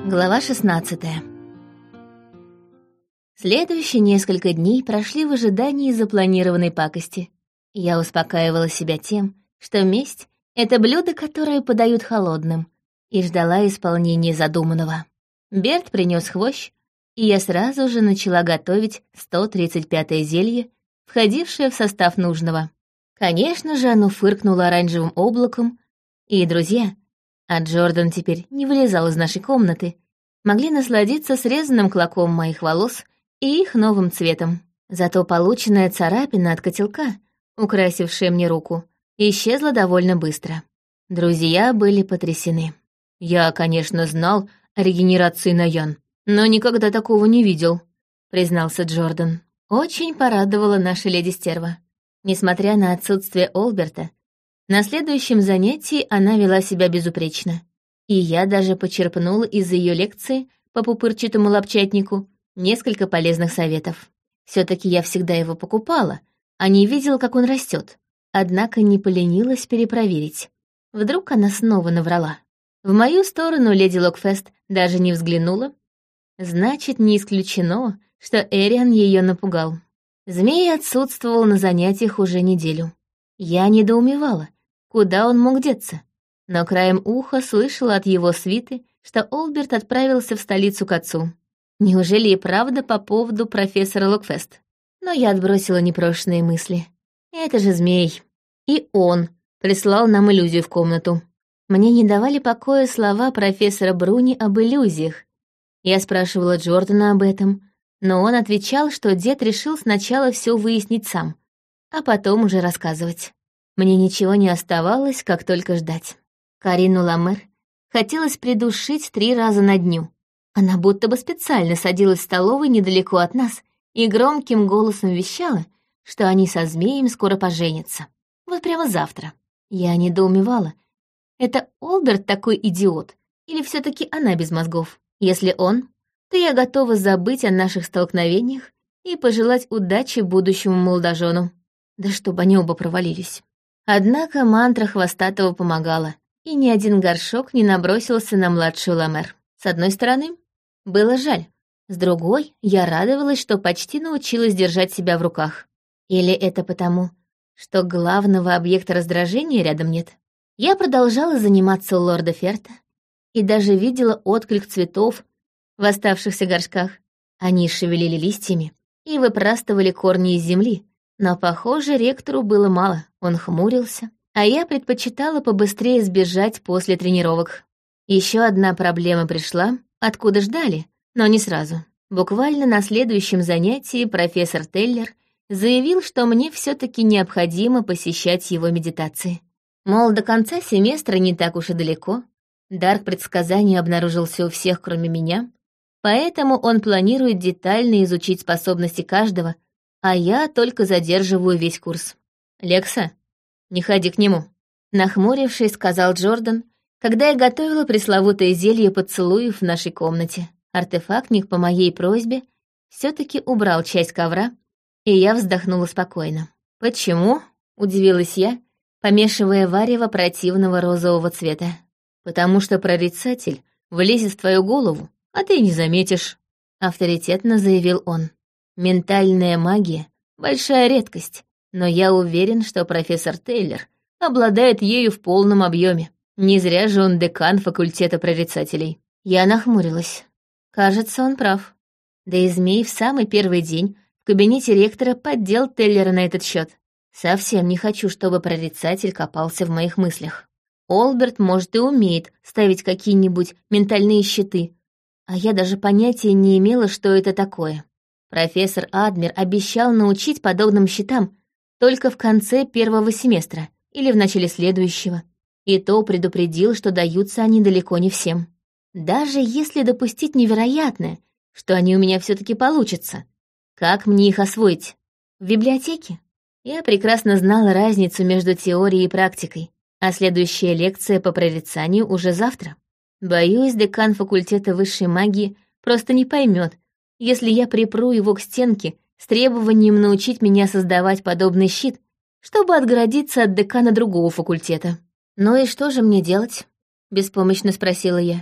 Глава 16. Следующие несколько дней прошли в ожидании запланированной пакости. Я успокаивала себя тем, что месть — это блюдо, которое подают холодным, и ждала исполнения задуманного. Берт принес хвощ, и я сразу же начала готовить 135-е зелье, входившее в состав нужного. Конечно же, оно фыркнуло оранжевым облаком, и друзья, а Джордан теперь не вылезал из нашей комнаты, могли насладиться срезанным клоком моих волос и их новым цветом. Зато полученная царапина от котелка, украсившая мне руку, исчезла довольно быстро. Друзья были потрясены. «Я, конечно, знал о регенерации Наян, но никогда такого не видел», — признался Джордан. Очень порадовала наша леди-стерва. Несмотря на отсутствие Олберта, на следующем занятии она вела себя безупречно, и я даже почерпнула из ее лекции по пупырчатому лапчатнику несколько полезных советов. Все-таки я всегда его покупала, а не видела, как он растет, однако не поленилась перепроверить. Вдруг она снова наврала. В мою сторону леди Локфест даже не взглянула. Значит, не исключено, что Эриан ее напугал. Змей отсутствовал на занятиях уже неделю. Я недоумевала, куда он мог деться, но краем уха слышала от его свиты, что Олберт отправился в столицу к отцу. Неужели и правда по поводу профессора Локфест? Но я отбросила непрошенные мысли. Это же змей. И он прислал нам иллюзию в комнату. Мне не давали покоя слова профессора Бруни об иллюзиях. Я спрашивала Джордана об этом, но он отвечал, что дед решил сначала все выяснить сам, а потом уже рассказывать. Мне ничего не оставалось, как только ждать. Карину Ламер хотелось придушить 3 раза на дню. Она будто бы специально садилась в столовой недалеко от нас и громким голосом вещала, что они со змеем скоро поженятся. Вот прямо завтра. Я недоумевала. Это Олберт такой идиот? Или все таки она без мозгов? Если он, то я готова забыть о наших столкновениях и пожелать удачи будущему молодожену. Да чтобы они оба провалились. Однако мантра Хвостатого помогала, и ни один горшок не набросился на младшую Ламер. С одной стороны, было жаль. С другой, я радовалась, что почти научилась держать себя в руках. Или это потому, что главного объекта раздражения рядом нет? Я продолжала заниматься у лорда Ферта и даже видела отклик цветов в оставшихся горшках. Они шевелили листьями и выпрастывали корни из земли, но, похоже, ректору было мало, он хмурился, а я предпочитала побыстрее сбежать после тренировок. Еще одна проблема пришла, откуда ждали, но не сразу. Буквально на следующем занятии профессор Теллер заявил, что мне все-таки необходимо посещать его медитации. Мол, до конца семестра не так уж и далеко, дар к предсказанию обнаружился у всех, кроме меня, поэтому он планирует детально изучить способности каждого, а я только задерживаю весь курс. «Лекса, не ходи к нему», — нахмурившись, сказал Джордан, когда я готовила пресловутое зелье поцелуев в нашей комнате. Артефактник по моей просьбе все-таки убрал часть ковра, и я вздохнула спокойно. «Почему?» — удивилась я, помешивая варево противного розового цвета. «Потому что прорицатель влезет в твою голову, а ты не заметишь», — авторитетно заявил он. «Ментальная магия — большая редкость, но я уверен, что профессор Тейлор обладает ею в полном объеме. Не зря же он декан факультета прорицателей». Я нахмурилась. Кажется, он прав. Да и змей в самый первый день в кабинете ректора поддел Теллера на этот счет. Совсем не хочу, чтобы прорицатель копался в моих мыслях. Олберт, может, и умеет ставить какие-нибудь ментальные щиты, а я даже понятия не имела, что это такое. Профессор Адмир обещал научить подобным щитам только в конце первого семестра или в начале следующего, и то предупредил, что даются они далеко не всем. Даже если допустить невероятное, что они у меня все-таки получатся, как мне их освоить? В библиотеке? Я прекрасно знала разницу между теорией и практикой, а следующая лекция по прорицанию уже завтра. Боюсь, декан факультета высшей магии просто не поймет, если я припру его к стенке с требованием научить меня создавать подобный щит, чтобы отгородиться от декана другого факультета. «Ну и что же мне делать?» — беспомощно спросила я.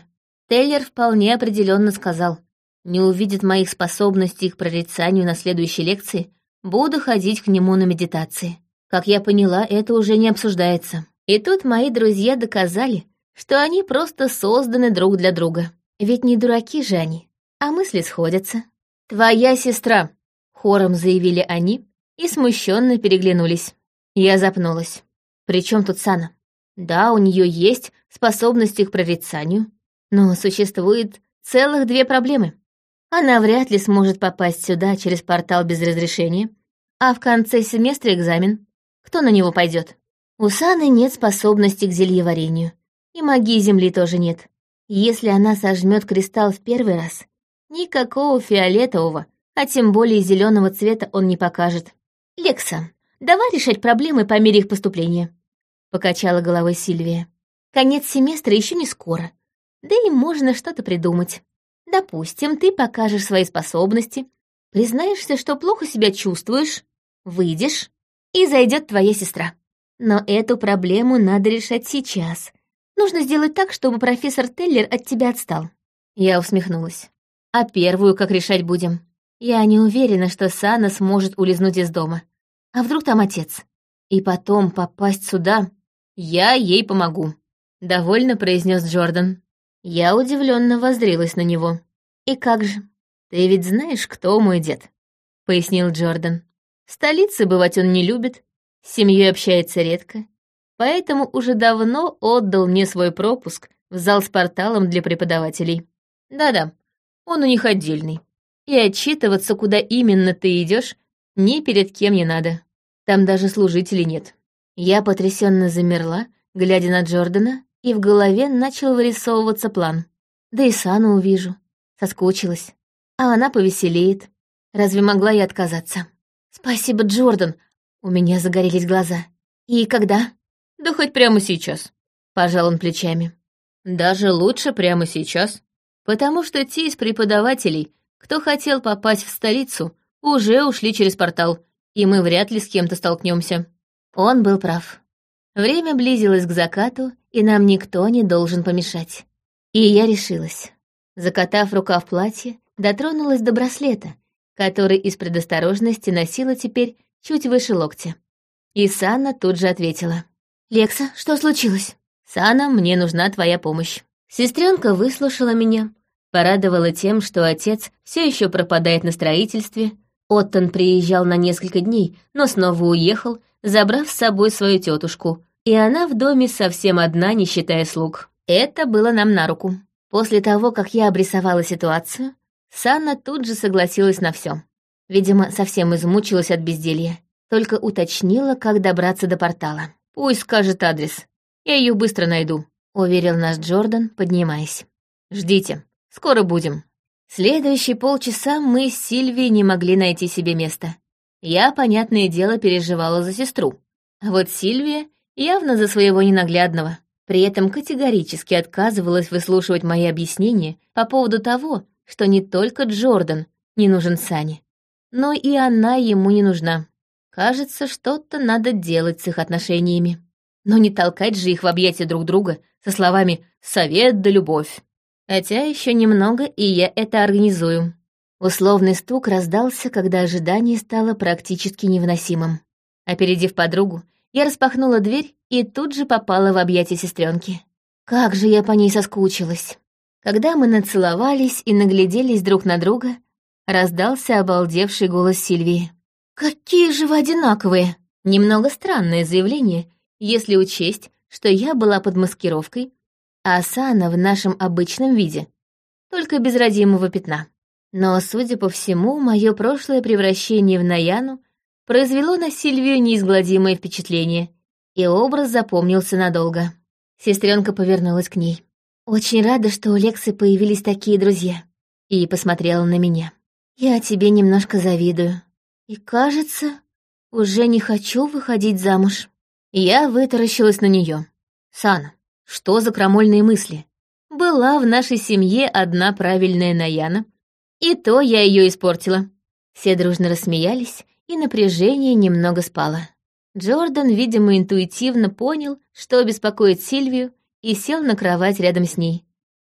Теллер вполне определенно сказал, не увидит моих способностей к прорицанию на следующей лекции, буду ходить к нему на медитации. Как я поняла, это уже не обсуждается. И тут мои друзья доказали, что они просто созданы друг для друга. Ведь не дураки же они, а мысли сходятся. «Твоя сестра», — хором заявили они и смущенно переглянулись. Я запнулась. «При чем тут Сана? Да, у нее есть способности к прорицанию, но существует целых две проблемы. Она вряд ли сможет попасть сюда через портал без разрешения, а в конце семестра экзамен. Кто на него пойдет? У Саны нет способности к зельеварению, и магии Земли тоже нет. Если она сожмет кристалл в первый раз, никакого фиолетового, а тем более зеленого цвета он не покажет. «Лекса, давай решать проблемы по мере их поступления», — покачала головой Сильвия. «Конец семестра еще не скоро, да и можно что-то придумать. Допустим, ты покажешь свои способности, признаешься, что плохо себя чувствуешь, выйдешь, и зайдет твоя сестра. Но эту проблему надо решать сейчас. Нужно сделать так, чтобы профессор Теллер от тебя отстал». Я усмехнулась. «А первую как решать будем? Я не уверена, что Сана сможет улизнуть из дома. А вдруг там отец? И потом попасть сюда? Я ей помогу», — довольно произнес Джордан. Я удивленно воззрилась на него. «И как же? Ты ведь знаешь, кто мой дед?» — пояснил Джордан. «В столице бывать он не любит, с семьей общается редко, поэтому уже давно отдал мне свой пропуск в зал с порталом для преподавателей. Да-да, он у них отдельный. И отчитываться, куда именно ты идешь, ни перед кем не надо. Там даже служителей нет». Я потрясенно замерла, глядя на Джордана, и в голове начал вырисовываться план. Да и Сану увижу. Соскучилась. А она повеселеет. Разве могла я отказаться? «Спасибо, Джордан!» У меня загорелись глаза. «И когда?» «Да хоть прямо сейчас», — пожал он плечами. «Даже лучше прямо сейчас, потому что те из преподавателей, кто хотел попасть в столицу, уже ушли через портал, и мы вряд ли с кем-то столкнемся». Он был прав. Время близилось к закату, и нам никто не должен помешать. И я решилась. Закатав рукав платья, дотронулась до браслета, который из предосторожности носила теперь чуть выше локтя. И Сана тут же ответила. «Лекса, что случилось?» «Сана, мне нужна твоя помощь». Сестренка выслушала меня, порадовала тем, что отец все еще пропадает на строительстве. Оттон приезжал на несколько дней, но снова уехал, забрав с собой свою тетушку, и она в доме совсем одна, не считая слуг. Это было нам на руку. После того, как я обрисовала ситуацию, Санна тут же согласилась на все. Видимо, совсем измучилась от безделья. Только уточнила, как добраться до портала. «Пусть скажет адрес. Я ее быстро найду», — уверил нас Джордан, поднимаясь. «Ждите. Скоро будем». Следующие полчаса мы с Сильвией не могли найти себе места. Я, понятное дело, переживала за сестру. А вот Сильвия явно за своего ненаглядного. При этом категорически отказывалась выслушивать мои объяснения по поводу того, что не только Джордан не нужен Сане, но и она ему не нужна. Кажется, что-то надо делать с их отношениями. Но не толкать же их в объятия друг друга со словами «совет да любовь». Хотя еще немного, и я это организую. Условный стук раздался, когда ожидание стало практически невыносимым. Опередив подругу, я распахнула дверь и тут же попала в объятия сестренки. Как же я по ней соскучилась. Когда мы нацеловались и нагляделись друг на друга, раздался обалдевший голос Сильвии. «Какие же вы одинаковые!» Немного странное заявление, если учесть, что я была под маскировкой, а Сана в нашем обычном виде, только без родимого пятна. Но, судя по всему, мое прошлое превращение в Наяну произвело на Сильвию неизгладимое впечатление, и образ запомнился надолго. Сестренка повернулась к ней. «Очень рада, что у Лексы появились такие друзья», и посмотрела на меня. «Я тебе немножко завидую. И, кажется, уже не хочу выходить замуж». Я вытаращилась на нее. «Сана, что за крамольные мысли? Была в нашей семье одна правильная Наяна, и то я ее испортила». Все дружно рассмеялись, и напряжение немного спало. Джордан, видимо, интуитивно понял, что беспокоит Сильвию, и сел на кровать рядом с ней.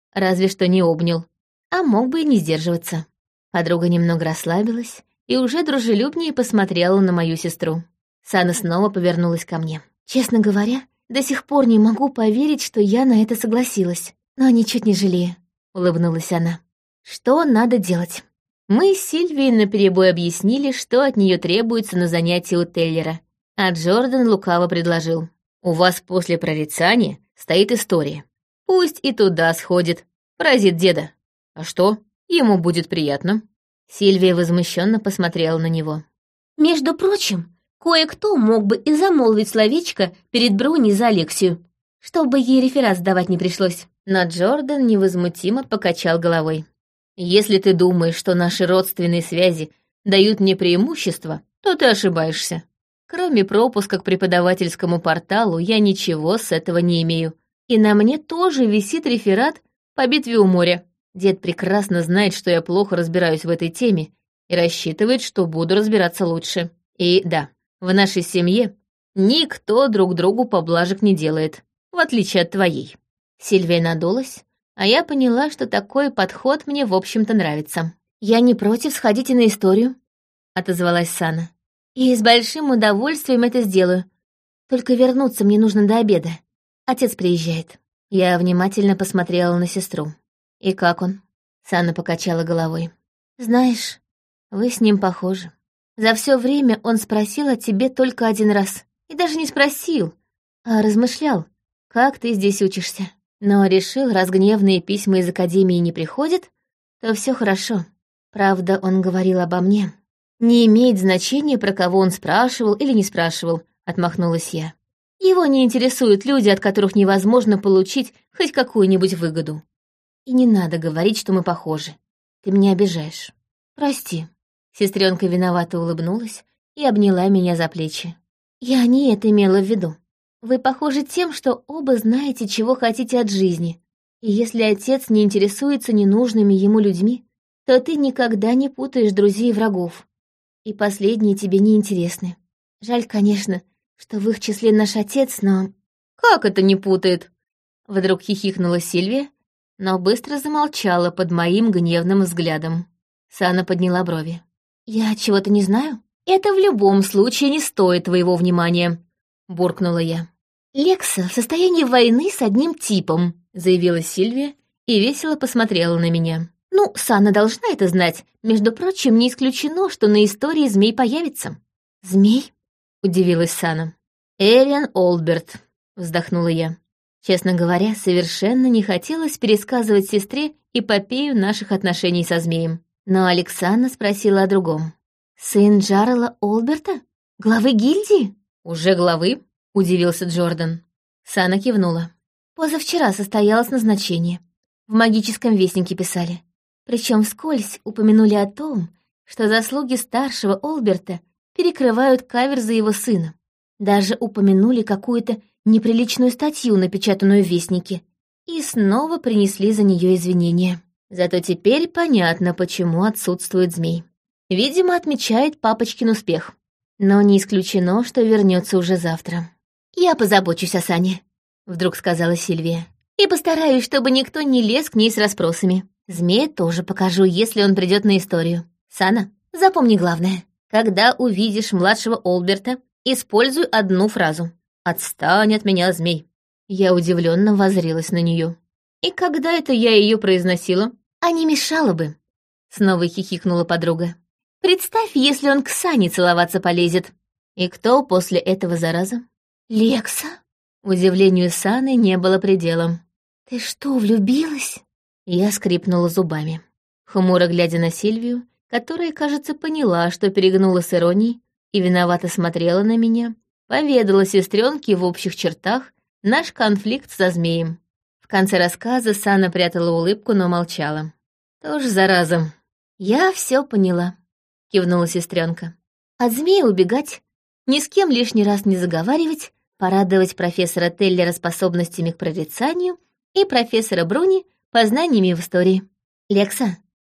разве что не обнял, а мог бы и не сдерживаться. Подруга немного расслабилась и уже дружелюбнее посмотрела на мою сестру. Сана снова повернулась ко мне. Честно говоря, до сих пор не могу поверить, что я на это согласилась, но ничуть не жалею, улыбнулась она. Что надо делать? Мы с Сильвией наперебой объяснили, что от нее требуется на занятии у Теллера, а Джордан лукаво предложил. «У вас после прорицания стоит история. Пусть и туда сходит, поразит деда. А что, ему будет приятно». Сильвия возмущенно посмотрела на него. «Между прочим, кое-кто мог бы и замолвить словечко перед Бруни за Алексию, чтобы ей реферат сдавать не пришлось». Но Джордан невозмутимо покачал головой. «Если ты думаешь, что наши родственные связи дают мне преимущество, то ты ошибаешься. Кроме пропуска к преподавательскому порталу, я ничего с этого не имею. И на мне тоже висит реферат по битве у моря. Дед прекрасно знает, что я плохо разбираюсь в этой теме и рассчитывает, что буду разбираться лучше. И да, в нашей семье никто друг другу поблажек не делает, в отличие от твоей». Сильвия надулась, а я поняла, что такой подход мне, в общем-то, нравится. «Я не против, сходите на историю», — отозвалась Сана. «И с большим удовольствием это сделаю. Только вернуться мне нужно до обеда. Отец приезжает». Я внимательно посмотрела на сестру. «И как он?» Сана покачала головой. «Знаешь, вы с ним похожи. За все время он спросил о тебе только один раз. И даже не спросил, а размышлял, как ты здесь учишься. Но решил, раз гневные письма из академии не приходят, то все хорошо. Правда, он говорил обо мне. Не имеет значения, про кого он спрашивал или не спрашивал», — отмахнулась я. «Его не интересуют люди, от которых невозможно получить хоть какую-нибудь выгоду. И не надо говорить, что мы похожи. Ты меня обижаешь. Прости». Сестренка виновато улыбнулась и обняла меня за плечи. «Я не это имела в виду. Вы похожи тем, что оба знаете, чего хотите от жизни. И если отец не интересуется ненужными ему людьми, то ты никогда не путаешь друзей и врагов. И последние тебе не интересны. Жаль, конечно, что в их числе наш отец, но...» «Как это не путает?» Вдруг хихикнула Сильвия, но быстро замолчала под моим гневным взглядом. Сана подняла брови. «Я чего-то не знаю? Это в любом случае не стоит твоего внимания», — буркнула я. «Лекса в состоянии войны с одним типом», — заявила Сильвия и весело посмотрела на меня. «Ну, Сана должна это знать. Между прочим, не исключено, что на истории змей появится». «Змей?» — удивилась Сана. «Эриан Олдберт», — вздохнула я. Честно говоря, совершенно не хотелось пересказывать сестре эпопею наших отношений со змеем. Но Александра спросила о другом. «Сын Джарела Олберта? Главы гильдии?» «Уже главы?» — удивился Джордан. Сана кивнула. «Позавчера состоялось назначение. В магическом вестнике писали. Причем вскользь упомянули о том, что заслуги старшего Олберта перекрывают каверзы его сына. Даже упомянули какую-то неприличную статью, напечатанную в вестнике, и снова принесли за нее извинения. Зато теперь понятно, почему отсутствует змей. Видимо, отмечает папочкин успех. Но не исключено, что вернется уже завтра. «Я позабочусь о Сане», — вдруг сказала Сильвия. «И постараюсь, чтобы никто не лез к ней с расспросами. Змея тоже покажу, если он придет на историю. Сана, запомни главное. Когда увидишь младшего Олберта, используй одну фразу. «Отстань от меня, змей». Я удивленно воззрелась на нее. «И когда это я ее произносила?» «А не мешало бы», — снова хихикнула подруга. «Представь, если он к Сане целоваться полезет». «И кто после этого, зараза?» «Лекса?» Удивлению Саны не было предела. «Ты что, влюбилась?» Я скрипнула зубами, хмуро глядя на Сильвию, которая, кажется, поняла, что перегнула с иронией, и виновато смотрела на меня, поведала сестренке в общих чертах наш конфликт со змеем. В конце рассказа Сана прятала улыбку, но молчала. «Тоже зараза». «Я все поняла», — кивнула сестренка. «От змея убегать, ни с кем лишний раз не заговаривать, порадовать профессора Теллера способностями к прорицанию и профессора Бруни познаниями в истории. Лекса,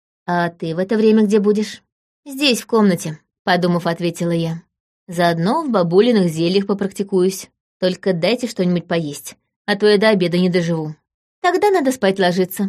а ты в это время где будешь?» «Здесь, в комнате», — подумав, ответила я. «Заодно в бабулиных зельях попрактикуюсь. Только дайте что-нибудь поесть, а то я до обеда не доживу». «Тогда надо спать ложиться»,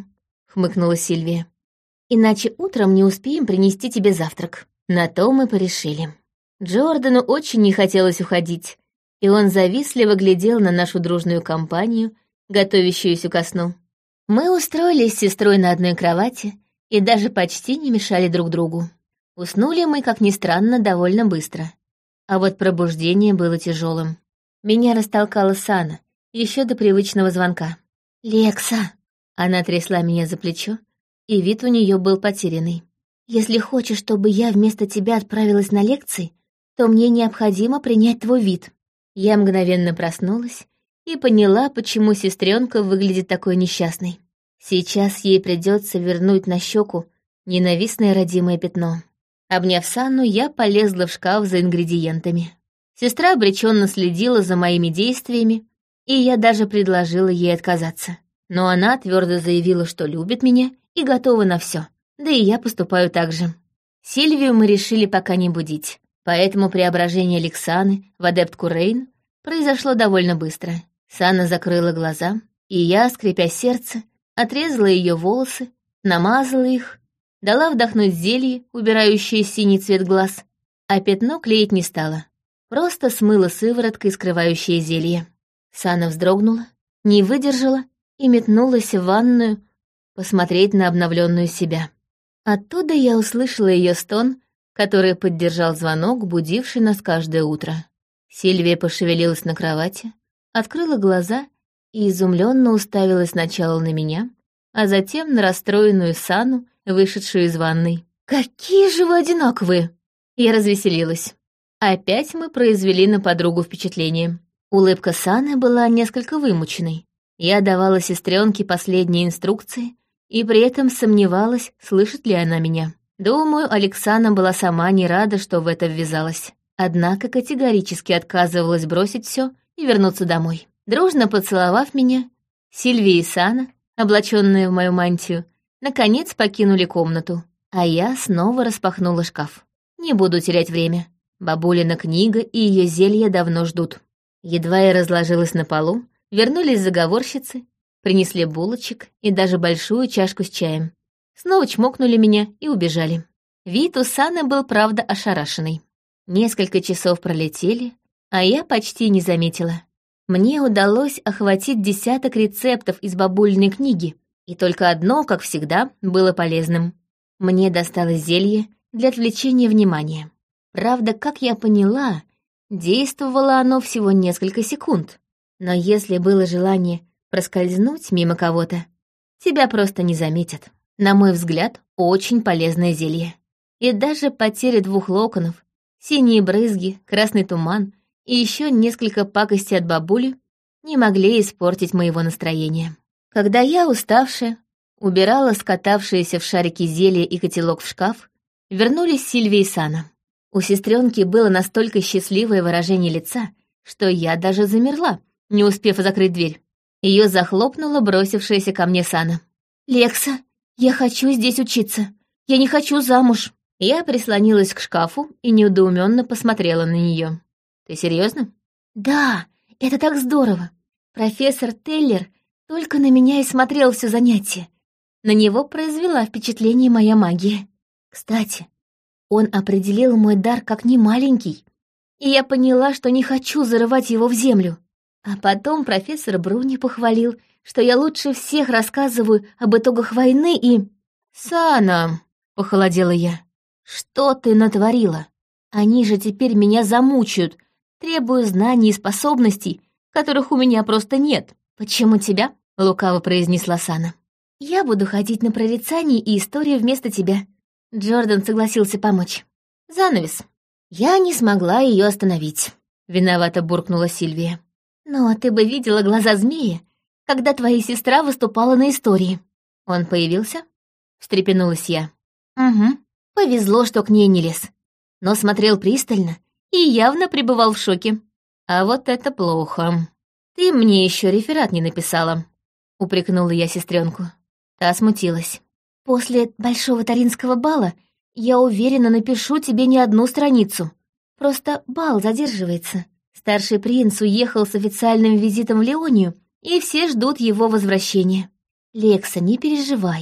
хмыкнула Сильвия. «Иначе утром не успеем принести тебе завтрак». На то мы порешили. Джордану очень не хотелось уходить, и он завистливо глядел на нашу дружную компанию, готовящуюся ко сну. Мы устроились с сестрой на одной кровати и даже почти не мешали друг другу. Уснули мы, как ни странно, довольно быстро. А вот пробуждение было тяжелым. Меня растолкала Сана еще до привычного звонка. «Лекса!» Она трясла меня за плечо, и вид у нее был потерянный. «Если хочешь, чтобы я вместо тебя отправилась на лекции, то мне необходимо принять твой вид». Я мгновенно проснулась и поняла, почему сестренка выглядит такой несчастной. Сейчас ей придется вернуть на щеку ненавистное родимое пятно. Обняв Санну, я полезла в шкаф за ингредиентами. Сестра обреченно следила за моими действиями, и я даже предложила ей отказаться. Но она твердо заявила, что любит меня и готова на все. Да и я поступаю так же. Сильвию мы решили пока не будить, поэтому преображение Лексаны в адептку Рейн произошло довольно быстро. Санна закрыла глаза, и я, скрипя сердце, отрезала ее волосы, намазала их, дала вдохнуть зелье, убирающее синий цвет глаз, а пятно клеить не стала. Просто смыла сывороткой, скрывающее зелье. Санна вздрогнула, не выдержала и метнулась в ванную посмотреть на обновленную себя. Оттуда я услышала ее стон, который поддержал звонок, будивший нас каждое утро. Сильвия пошевелилась на кровати, открыла глаза и изумленно уставилась сначала на меня, а затем на расстроенную Сану, вышедшую из ванной. «Какие же вы одинаковые!» Я развеселилась. Опять мы произвели на подругу впечатление. Улыбка Саны была несколько вымученной. Я давала сестренке последние инструкции и при этом сомневалась, слышит ли она меня. Думаю, Александра была сама не рада, что в это ввязалась. Однако категорически отказывалась бросить все и вернуться домой. Дружно поцеловав меня, Сильвия и Сана, облаченные в мою мантию, наконец покинули комнату, а я снова распахнула шкаф. Не буду терять время. Бабулина книга и ее зелья давно ждут. Едва я разложилась на полу, вернулись заговорщицы, принесли булочек и даже большую чашку с чаем. Снова чмокнули меня и убежали. Вид у Саны был, правда, ошарашенный. Несколько часов пролетели, а я почти не заметила. Мне удалось охватить 10 рецептов из бабулиной книги, и только одно, как всегда, было полезным. Мне досталось зелье для отвлечения внимания. Правда, как я поняла, действовало оно всего несколько секунд. Но если было желание проскользнуть мимо кого-то, тебя просто не заметят. На мой взгляд, очень полезное зелье. И даже потеря 2 локонов, синие брызги, красный туман и еще несколько пакостей от бабули не могли испортить моего настроения. Когда я, уставшая, убирала скатавшиеся в шарики зелья и котелок в шкаф, вернулись Сильвия и Сана. У сестренки было настолько счастливое выражение лица, что я даже замерла, не успев закрыть дверь. Ее захлопнула бросившаяся ко мне Сана. «Лекса, я хочу здесь учиться. Я не хочу замуж». Я прислонилась к шкафу и недоуменно посмотрела на нее. «Ты серьезно? «Да, это так здорово. Профессор Теллер только на меня и смотрел все занятие. На него произвела впечатление моя магия. Кстати, он определил мой дар как немаленький, и я поняла, что не хочу зарывать его в землю. А потом профессор Бруни похвалил, что я лучше всех рассказываю об итогах войны и... «Сана!» — похолодела я. «Что ты натворила? Они же теперь меня замучают, требуя знаний и способностей, которых у меня просто нет». «Почему тебя?» — лукаво произнесла Сана. «Я буду ходить на прорицание и историю вместо тебя». Джордан согласился помочь. Занавес. Я не смогла ее остановить. Виновато буркнула Сильвия. «Но ты бы видела глаза змея, когда твоя сестра выступала на истории». «Он появился?» — встрепенулась я. «Угу. Повезло, что к ней не лез. Но смотрел пристально и явно пребывал в шоке. А вот это плохо. Ты мне еще реферат не написала», — упрекнула я сестренку. Та смутилась. «После большого таринского бала я уверенно напишу тебе не одну страницу. Просто бал задерживается. Старший принц уехал с официальным визитом в Леонию, и все ждут его возвращения. Лекса, не переживай.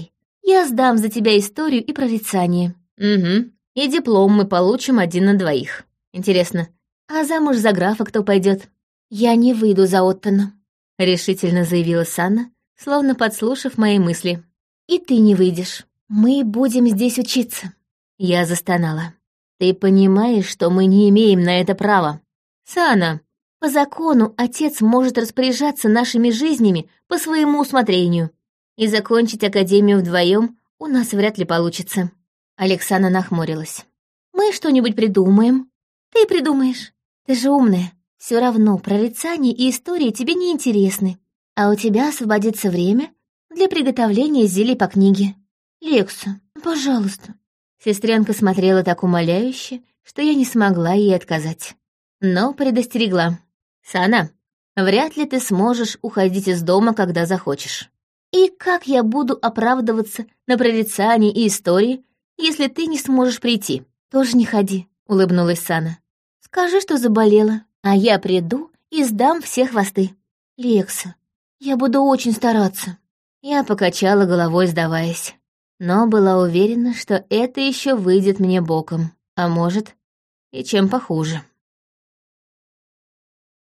Я сдам за тебя историю и прорицание. Угу. И диплом мы получим 1 на 2. Интересно, а замуж за графа кто пойдет? Я не выйду за Оттона, Решительно заявила Санна, словно подслушав мои мысли. и ты не выйдешь. Мы будем здесь учиться. Я застонала. Ты понимаешь, что мы не имеем на это права? Сана, По закону отец может распоряжаться нашими жизнями по своему усмотрению, и закончить академию вдвоем у нас вряд ли получится. Александра нахмурилась. Мы что-нибудь придумаем. Ты придумаешь. Ты же умная. Все равно прорицание и истории тебе не интересны, а у тебя освободится время для приготовления зелий по книге. Лекса, пожалуйста. Сестренка смотрела так умоляюще, что я не смогла ей отказать. Но предостерегла. Сана, вряд ли ты сможешь уходить из дома, когда захочешь. И как я буду оправдываться на прорицании и истории, если ты не сможешь прийти? Тоже не ходи, Улыбнулась Сана. Скажи, что заболела, а я приду и сдам все хвосты. Лекса, я буду очень стараться. Я покачала головой, сдаваясь. Но была уверена, что это еще выйдет мне боком. А может, и чем похуже.